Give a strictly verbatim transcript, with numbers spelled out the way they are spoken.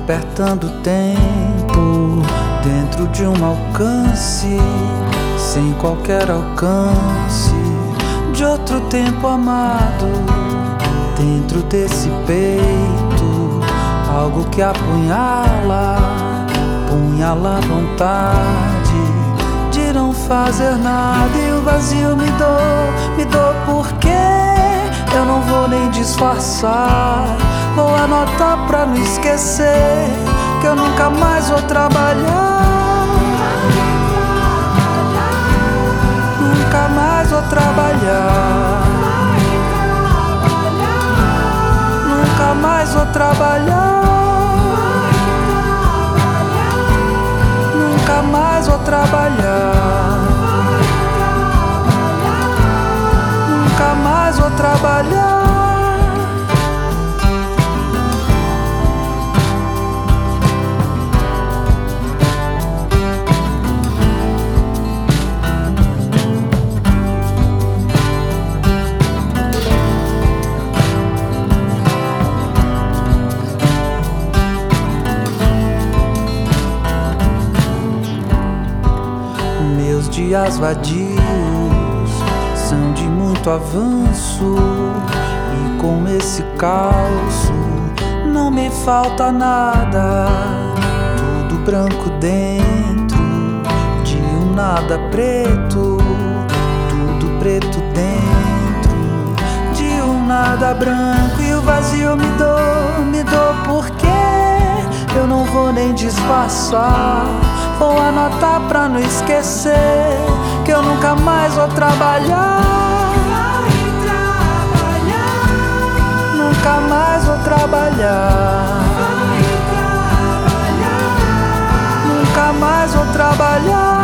apertando o tempo dentro de um alcance, sem qualquer alcance de outro tempo amado. Dentro desse peito, algo que apunhala, punhala a vontade de não fazer nada. E o vazio me dou, me dou porque eu não vou nem disfarçar. Vou anotar pra não esquecer que eu nunca mais vou trabalhar. Nunca mais vou trabalhar. Nunca mais vou trabalhar. Nunca mais vou trabalhar. Nunca mais vou trabalhar. Meus dias vadios são de muito avanço, e com esse calço não me falta nada. Tudo branco dentro de um nada preto, tudo preto dentro de um nada branco. E o vazio me dou, me dou porque eu não vou nem disfarçar. Vou anotar pra não esquecer que eu nunca mais vou trabalhar. Nunca mais vou trabalhar. Nunca mais vou trabalhar.